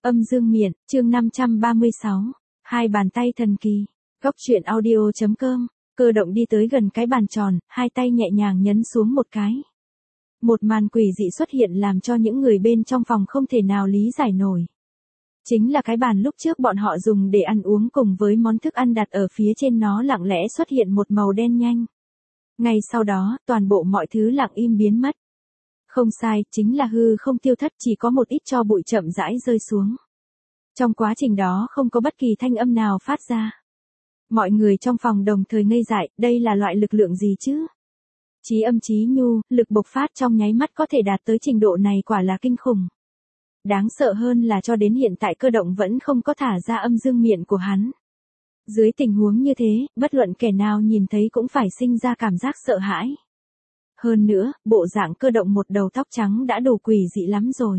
Âm dương miện, chương 536. Hai bàn tay thần kỳ. Góc truyện audio.com. Cơ động đi tới gần cái bàn tròn, hai tay nhẹ nhàng nhấn xuống một cái. Một màn quỷ dị xuất hiện làm cho những người bên trong phòng không thể nào lý giải nổi. Chính là cái bàn lúc trước bọn họ dùng để ăn uống cùng với món thức ăn đặt ở phía trên nó lặng lẽ xuất hiện một màu đen nhanh. Ngay sau đó, toàn bộ mọi thứ lặng im biến mất. Không sai, chính là hư không tiêu thất, chỉ có một ít tro bụi chậm rãi rơi xuống. Trong quá trình đó không có bất kỳ thanh âm nào phát ra. Mọi người trong phòng đồng thời ngây dại, đây là loại lực lượng gì chứ? Chí âm chí nhu, lực bộc phát trong nháy mắt có thể đạt tới trình độ này quả là kinh khủng. Đáng sợ hơn là cho đến hiện tại Cơ động vẫn không có thả ra âm dương miện của hắn. Dưới tình huống như thế, bất luận kẻ nào nhìn thấy cũng phải sinh ra cảm giác sợ hãi. Hơn nữa, bộ dạng Cơ động một đầu tóc trắng đã đủ quỷ dị lắm rồi.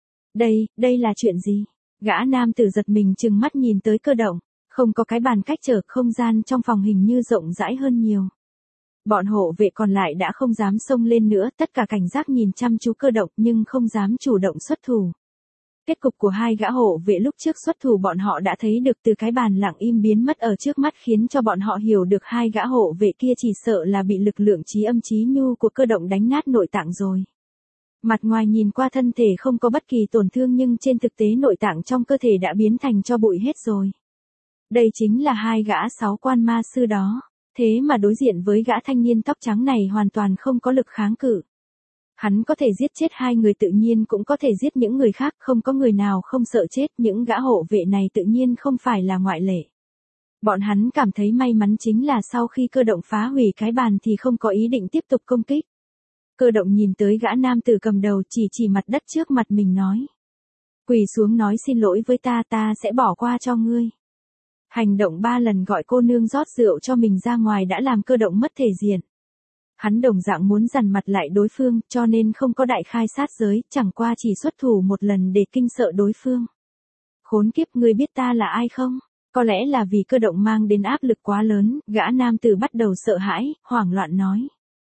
Đây là chuyện gì? Gã nam tử giật mình trừng mắt nhìn tới Cơ động, không có cái bàn cách trở, không gian trong phòng hình như rộng rãi hơn nhiều. Bọn hộ vệ còn lại đã không dám xông lên nữa, tất cả cảnh giác nhìn chăm chú Cơ động nhưng không dám chủ động xuất thủ. Kết cục của hai gã hộ vệ lúc trước xuất thủ bọn họ đã thấy được từ cái bàn lặng im biến mất ở trước mắt, khiến cho bọn họ hiểu được hai gã hộ vệ kia chỉ sợ là bị lực lượng chí âm chí nhu của Cơ động đánh nát nội tạng rồi. Mặt ngoài nhìn qua thân thể không có bất kỳ tổn thương nhưng trên thực tế nội tạng trong cơ thể đã biến thành tro bụi hết rồi. Đây chính là hai gã sáu quan ma sư đó, thế mà đối diện với gã thanh niên tóc trắng này hoàn toàn không có lực kháng cự. Hắn có thể giết chết hai người tự nhiên cũng có thể giết những người khác, không có người nào không sợ chết, những gã hộ vệ này tự nhiên không phải là ngoại lệ. Bọn hắn cảm thấy may mắn chính là sau khi Cơ động phá hủy cái bàn thì không có ý định tiếp tục công kích. Cơ động nhìn tới gã nam tử cầm đầu chỉ mặt đất trước mặt mình nói. Quỳ xuống nói xin lỗi với ta sẽ bỏ qua cho ngươi. Hành động 3 lần gọi cô nương rót rượu cho mình ra ngoài đã làm Cơ động mất thể diện. Hắn đồng dạng muốn dằn mặt lại đối phương cho nên không có đại khai sát giới, chẳng qua chỉ xuất thủ một lần để kinh sợ đối phương. Khốn kiếp, ngươi biết ta là ai không? Có lẽ là vì Cơ động mang đến áp lực quá lớn, gã nam tử bắt đầu sợ hãi, hoảng loạn nói.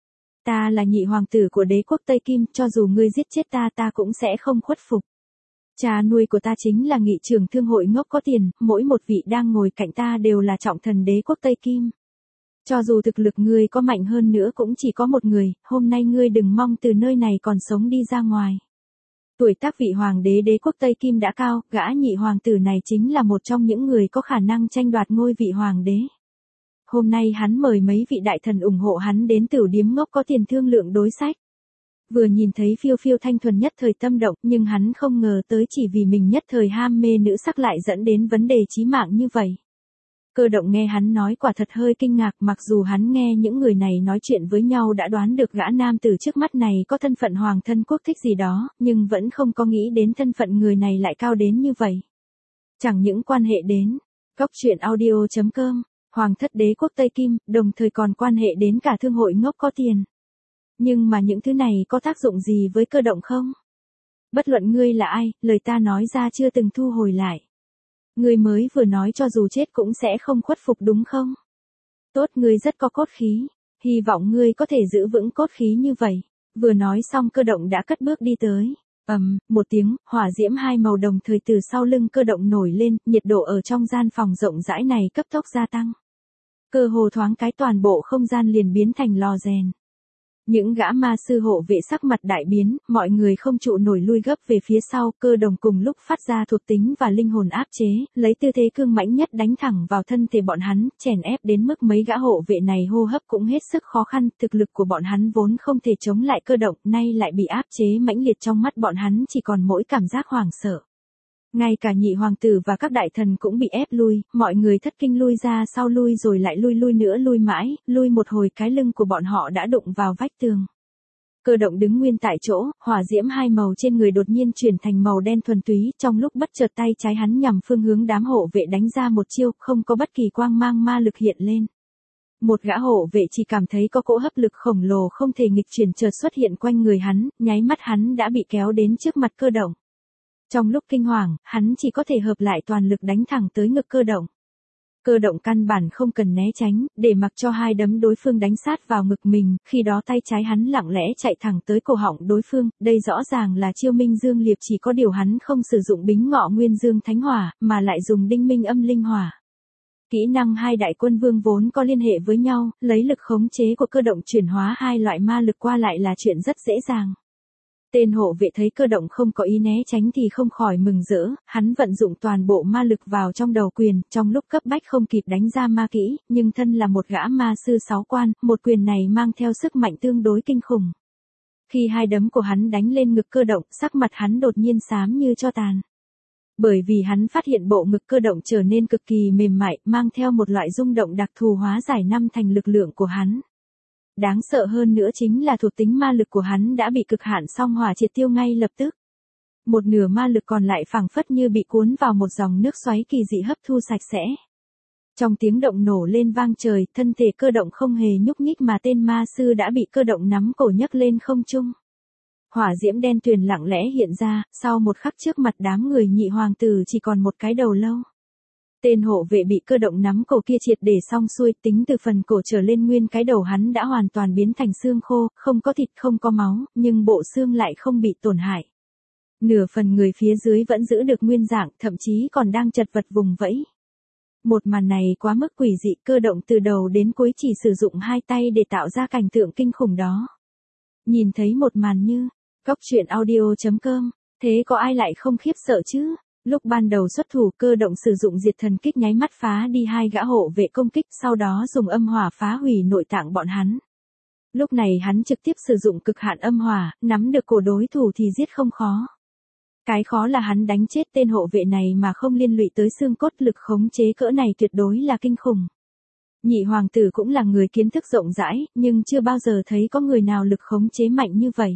Ta là nhị hoàng tử của đế quốc Tây Kim, cho dù ngươi giết chết ta cũng sẽ không khuất phục. Cha nuôi của ta chính là nghị trưởng thương hội ngốc có tiền, mỗi một vị đang ngồi cạnh ta đều là trọng thần đế quốc Tây Kim. Cho dù thực lực ngươi có mạnh hơn nữa cũng chỉ có một người, hôm nay ngươi đừng mong từ nơi này còn sống đi ra ngoài. Tuổi tác vị hoàng đế đế quốc Tây Kim đã cao, gã nhị hoàng tử này chính là một trong những người có khả năng tranh đoạt ngôi vị hoàng đế. Hôm nay hắn mời mấy vị đại thần ủng hộ hắn đến Tửu Điếm ngốc có tiền thương lượng đối sách. Vừa nhìn thấy phiêu phiêu thanh thuần nhất thời tâm động, nhưng hắn không ngờ tới chỉ vì mình nhất thời ham mê nữ sắc lại dẫn đến vấn đề chí mạng như vậy. Cơ động nghe hắn nói quả thật hơi kinh ngạc, mặc dù hắn nghe những người này nói chuyện với nhau đã đoán được gã nam tử trước mắt này có thân phận hoàng thân quốc thích gì đó, nhưng vẫn không có nghĩ đến thân phận người này lại cao đến như vậy. Chẳng những quan hệ đến góc truyện audio.com, hoàng thất đế quốc Tây Kim, đồng thời còn quan hệ đến cả thương hội ngốc có tiền. Nhưng mà những thứ này có tác dụng gì với Cơ động không? Bất luận ngươi là ai, lời ta nói ra chưa từng thu hồi lại. Ngươi mới vừa nói cho dù chết cũng sẽ không khuất phục đúng không? Tốt, ngươi rất có cốt khí, hy vọng ngươi có thể giữ vững cốt khí như vậy. Vừa nói xong Cơ động đã cất bước đi tới. Một tiếng, hỏa diễm hai màu đồng thời từ sau lưng Cơ động nổi lên, nhiệt độ ở trong gian phòng rộng rãi này cấp tốc gia tăng. Cơ hồ thoáng cái toàn bộ không gian liền biến thành lò rèn. Những gã ma sư hộ vệ sắc mặt đại biến, mọi người không trụ nổi lui gấp về phía sau, Cơ động cùng lúc phát ra thuộc tính và linh hồn áp chế, lấy tư thế cương mãnh nhất đánh thẳng vào thân thể bọn hắn, chèn ép đến mức mấy gã hộ vệ này hô hấp cũng hết sức khó khăn, thực lực của bọn hắn vốn không thể chống lại Cơ động, nay lại bị áp chế mãnh liệt, trong mắt bọn hắn chỉ còn mỗi cảm giác hoảng sợ. Ngay cả nhị hoàng tử và các đại thần cũng bị ép lui, mọi người thất kinh lui ra sau, lui rồi lại lui nữa, lui mãi, lui một hồi cái lưng của bọn họ đã đụng vào vách tường. Cơ động đứng nguyên tại chỗ, hỏa diễm hai màu trên người đột nhiên chuyển thành màu đen thuần túy, trong lúc bất chợt tay trái hắn nhằm phương hướng đám hộ vệ đánh ra một chiêu, không có bất kỳ quang mang ma lực hiện lên. Một gã hộ vệ chỉ cảm thấy có cỗ hấp lực khổng lồ không thể nghịch chuyển chợt xuất hiện quanh người hắn, nháy mắt hắn đã bị kéo đến trước mặt Cơ động. Trong lúc kinh hoàng, hắn chỉ có thể hợp lại toàn lực đánh thẳng tới ngực Cơ động. Cơ động căn bản không cần né tránh, để mặc cho hai đấm đối phương đánh sát vào ngực mình, khi đó tay trái hắn lặng lẽ chạy thẳng tới cổ họng đối phương, đây rõ ràng là chiêu Minh Dương Liệp, chỉ có điều hắn không sử dụng Bính Ngọ Nguyên Dương Thánh Hỏa, mà lại dùng Đinh Minh Âm Linh Hỏa. Kỹ năng hai đại quân vương vốn có liên hệ với nhau, lấy lực khống chế của cơ động chuyển hóa hai loại ma lực qua lại là chuyện rất dễ dàng. Tên hộ vệ thấy cơ động không có ý né tránh thì không khỏi mừng rỡ, hắn vận dụng toàn bộ ma lực vào trong đầu quyền, trong lúc cấp bách không kịp đánh ra ma kỹ, nhưng thân là một gã ma sư 6 quan, một quyền này mang theo sức mạnh tương đối kinh khủng. Khi hai đấm của hắn đánh lên ngực cơ động, sắc mặt hắn đột nhiên xám như tro tàn. Bởi vì hắn phát hiện bộ ngực cơ động trở nên cực kỳ mềm mại, mang theo một loại rung động đặc thù hóa giải năm thành lực lượng của hắn. Đáng sợ hơn nữa chính là thuộc tính ma lực của hắn đã bị cực hạn song hỏa triệt tiêu ngay lập tức. Một nửa ma lực còn lại phảng phất như bị cuốn vào một dòng nước xoáy kỳ dị hấp thu sạch sẽ. Trong tiếng động nổ lên vang trời, thân thể cơ động không hề nhúc nhích mà tên ma sư đã bị cơ động nắm cổ nhấc lên không trung. Hỏa diễm đen tuyền lặng lẽ hiện ra, sau một khắc trước mặt đám người Nhị hoàng tử chỉ còn một cái đầu lâu. Tên hộ vệ bị cơ động nắm cổ kia triệt để xong xuôi, tính từ phần cổ trở lên nguyên cái đầu hắn đã hoàn toàn biến thành xương khô, không có thịt không có máu, nhưng bộ xương lại không bị tổn hại. Nửa phần người phía dưới vẫn giữ được nguyên dạng, thậm chí còn đang chật vật vùng vẫy. Một màn này quá mức quỷ dị, cơ động từ đầu đến cuối chỉ sử dụng hai tay để tạo ra cảnh tượng kinh khủng đó. Nhìn thấy một màn như, goctruyện.audio.com, thế có ai lại không khiếp sợ chứ? Lúc ban đầu xuất thủ, cơ động sử dụng diệt thần kích nháy mắt phá đi hai gã hộ vệ công kích, sau đó dùng âm hỏa phá hủy nội tạng bọn hắn. Lúc này hắn trực tiếp sử dụng cực hạn âm hỏa, nắm được cổ đối thủ thì giết không khó. Cái khó là hắn đánh chết tên hộ vệ này mà không liên lụy tới xương cốt, lực khống chế cỡ này tuyệt đối là kinh khủng. Nhị hoàng tử cũng là người kiến thức rộng rãi, nhưng chưa bao giờ thấy có người nào lực khống chế mạnh như vậy.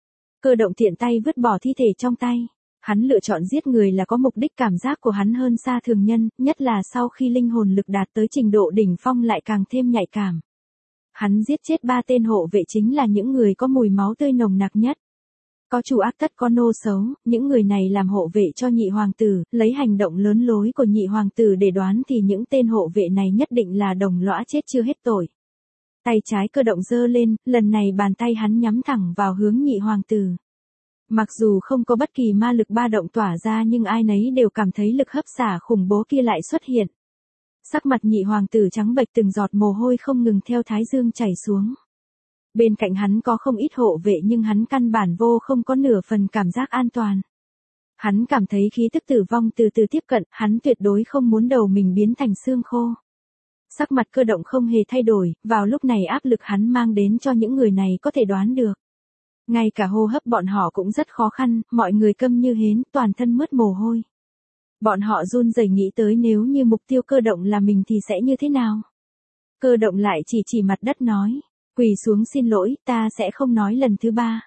Cơ động tiện tay vứt bỏ thi thể trong tay. Hắn lựa chọn giết người là có mục đích, cảm giác của hắn hơn xa thường nhân, nhất là sau khi linh hồn lực đạt tới trình độ đỉnh phong lại càng thêm nhạy cảm. Hắn giết chết 3 tên hộ vệ chính là những người có mùi máu tươi nồng nặc nhất. Có chủ ác tất có nô xấu, những người này làm hộ vệ cho nhị hoàng tử, lấy hành động lớn lối của nhị hoàng tử để đoán thì những tên hộ vệ này nhất định là đồng lõa chết chưa hết tội. Tay trái cơ động giơ lên, lần này bàn tay hắn nhắm thẳng vào hướng nhị hoàng tử. Mặc dù không có bất kỳ ma lực ba động tỏa ra nhưng ai nấy đều cảm thấy lực hấp xả khủng bố kia lại xuất hiện. Sắc mặt nhị hoàng tử trắng bệch, từng giọt mồ hôi không ngừng theo thái dương chảy xuống. Bên cạnh hắn có không ít hộ vệ nhưng hắn căn bản không có nửa phần cảm giác an toàn. Hắn cảm thấy khí tức tử vong từ từ tiếp cận, hắn tuyệt đối không muốn đầu mình biến thành xương khô. Sắc mặt cơ động không hề thay đổi, vào lúc này áp lực hắn mang đến cho những người này có thể đoán được. Ngay cả hô hấp bọn họ cũng rất khó khăn, mọi người câm như hến, toàn thân mướt mồ hôi. Bọn họ run rẩy nghĩ tới nếu như mục tiêu cơ động là mình thì sẽ như thế nào. Cơ động lại chỉ mặt đất nói, quỳ xuống xin lỗi, ta sẽ không nói lần thứ 3.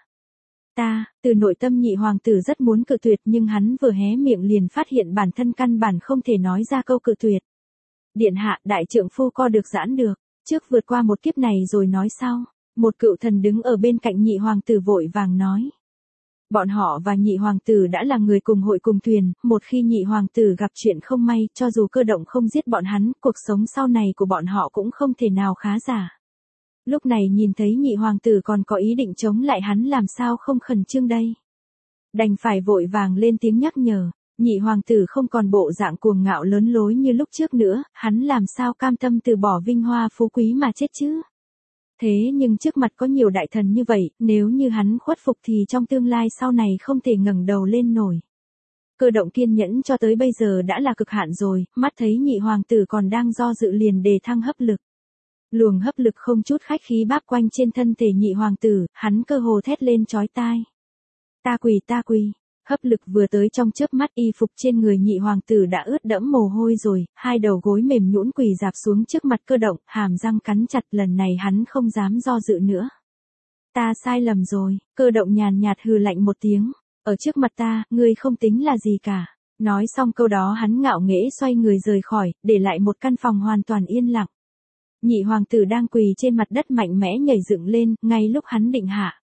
Từ nội tâm nhị hoàng tử rất muốn cự tuyệt nhưng hắn vừa hé miệng liền phát hiện bản thân căn bản không thể nói ra câu cự tuyệt. Điện hạ, đại trượng phu co được giãn được, trước vượt qua một kiếp này rồi nói sau. Một cựu thần đứng ở bên cạnh nhị hoàng tử vội vàng nói. Bọn họ và nhị hoàng tử đã là người cùng hội cùng thuyền, một khi nhị hoàng tử gặp chuyện không may, cho dù cơ động không giết bọn hắn, cuộc sống sau này của bọn họ cũng không thể nào khá giả. Lúc này nhìn thấy nhị hoàng tử còn có ý định chống lại hắn, làm sao không khẩn trương đây. Đành phải vội vàng lên tiếng nhắc nhở, nhị hoàng tử không còn bộ dạng cuồng ngạo lớn lối như lúc trước nữa, hắn làm sao cam tâm từ bỏ vinh hoa phú quý mà chết chứ. Thế nhưng trước mặt có nhiều đại thần như vậy, nếu như hắn khuất phục thì trong tương lai sau này không thể ngẩng đầu lên nổi. Cơ động kiên nhẫn cho tới bây giờ đã là cực hạn rồi, mắt thấy nhị hoàng tử còn đang do dự liền đề thăng hấp lực. Luồng hấp lực không chút khách khí báp quanh trên thân thể nhị hoàng tử, hắn cơ hồ thét lên chói tai. Ta quỳ. Hấp lực vừa tới trong chớp mắt, y phục trên người nhị hoàng tử đã ướt đẫm mồ hôi rồi, hai đầu gối mềm nhũn quỳ rạp xuống trước mặt cơ động, hàm răng cắn chặt, lần này hắn không dám do dự nữa. Ta sai lầm rồi, cơ động nhàn nhạt hừ lạnh một tiếng, ở trước mặt ta, ngươi không tính là gì cả. Nói xong câu đó hắn ngạo nghễ xoay người rời khỏi, để lại một căn phòng hoàn toàn yên lặng. Nhị hoàng tử đang quỳ trên mặt đất mạnh mẽ nhảy dựng lên, ngay lúc hắn định hạ.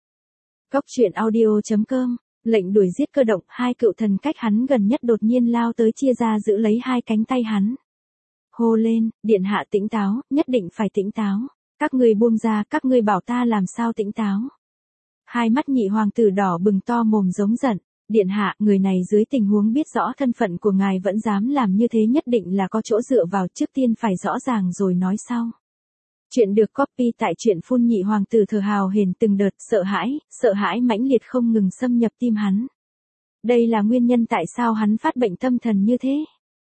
Goctruyện.audio.com, lệnh đuổi giết cơ động, hai cựu thần cách hắn gần nhất đột nhiên lao tới chia ra giữ lấy hai cánh tay hắn. hô lên, điện hạ tỉnh táo, nhất định phải tỉnh táo. Các ngươi buông ra, các ngươi bảo ta làm sao tỉnh táo. Hai mắt nhị hoàng tử đỏ bừng to mồm giống giận. Điện hạ, người này dưới tình huống biết rõ thân phận của ngài vẫn dám làm như thế nhất định là có chỗ dựa vào, trước tiên phải rõ ràng rồi nói sau. Chuyện được copy tại truyện phun. Nhị hoàng tử thở hào hển từng đợt, sợ hãi mãnh liệt không ngừng xâm nhập tim hắn. Đây là nguyên nhân tại sao hắn phát bệnh tâm thần như thế.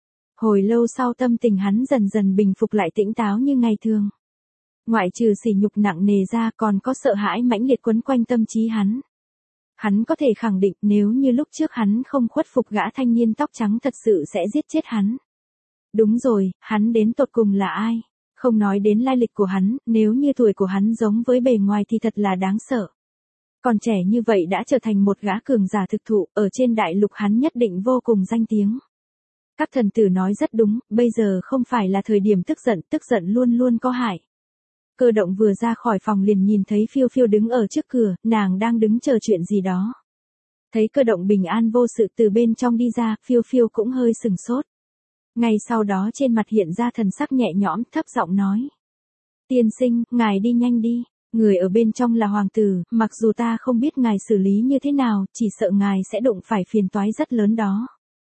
Hồi lâu sau tâm tình hắn dần dần bình phục lại, tỉnh táo như ngày thường. Ngoại trừ sỉ nhục nặng nề ra còn có sợ hãi mãnh liệt quấn quanh tâm trí hắn. Hắn có thể khẳng định nếu như lúc trước hắn không khuất phục gã thanh niên tóc trắng thật sự sẽ giết chết hắn. Đúng rồi, hắn đến tột cùng là ai? Không nói đến lai lịch của hắn, nếu như tuổi của hắn giống với bề ngoài thì thật là đáng sợ. Còn trẻ như vậy đã trở thành một gã cường giả thực thụ, ở trên đại lục hắn nhất định vô cùng danh tiếng. Các thần tử nói rất đúng, bây giờ không phải là thời điểm tức giận luôn luôn có hại. Cơ động vừa ra khỏi phòng liền nhìn thấy Phiêu Phiêu đứng ở trước cửa, nàng đang đứng chờ chuyện gì đó. Thấy cơ động bình an vô sự từ bên trong đi ra, Phiêu Phiêu cũng hơi sừng sốt. Ngay sau đó trên mặt hiện ra thần sắc nhẹ nhõm, thấp giọng nói. Tiên sinh, ngài đi nhanh đi, người ở bên trong là hoàng tử, mặc dù ta không biết ngài xử lý như thế nào, chỉ sợ ngài sẽ đụng phải phiền toái rất lớn đó.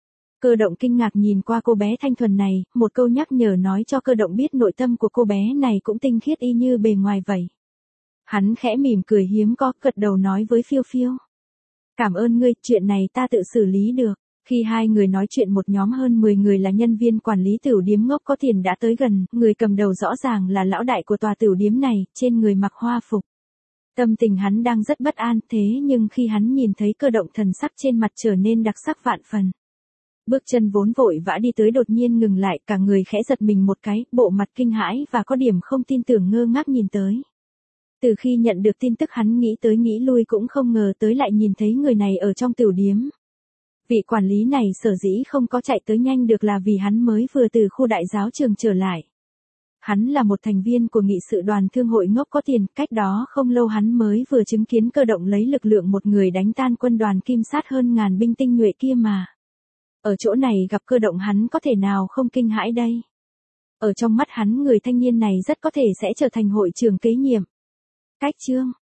Cơ động kinh ngạc nhìn qua cô bé thanh thuần này, một câu nhắc nhở nói cho cơ động biết nội tâm của cô bé này cũng tinh khiết y như bề ngoài vậy. Hắn khẽ mỉm cười hiếm có, gật đầu nói với Phiêu Phiêu. Cảm ơn ngươi, chuyện này ta tự xử lý được. Khi hai người nói chuyện, một nhóm hơn 10 người là nhân viên quản lý tửu điếm ngốc có tiền đã tới gần, người cầm đầu rõ ràng là lão đại của tòa tửu điếm này, trên người mặc hoa phục. Tâm tình hắn đang rất bất an, thế nhưng khi hắn nhìn thấy cơ động thần sắc trên mặt trở nên đặc sắc vạn phần. Bước chân vốn vội vã đi tới đột nhiên ngừng lại, cả người khẽ giật mình một cái, bộ mặt kinh hãi và có điểm không tin tưởng ngơ ngác nhìn tới. Từ khi nhận được tin tức hắn nghĩ tới nghĩ lui cũng không ngờ tới lại nhìn thấy người này ở trong tửu điếm. Vị quản lý này sở dĩ không có chạy tới nhanh được là vì hắn mới vừa từ khu đại giáo trường trở lại. Hắn là một thành viên của nghị sự đoàn thương hội ngốc có tiền, cách đó không lâu hắn mới vừa chứng kiến cơ động lấy lực lượng một người đánh tan quân đoàn kim sát hơn ngàn binh tinh nhuệ kia mà. Ở chỗ này gặp cơ động hắn có thể nào không kinh hãi đây? Ở trong mắt hắn người thanh niên này rất có thể sẽ trở thành hội trưởng kế nhiệm. Cách chương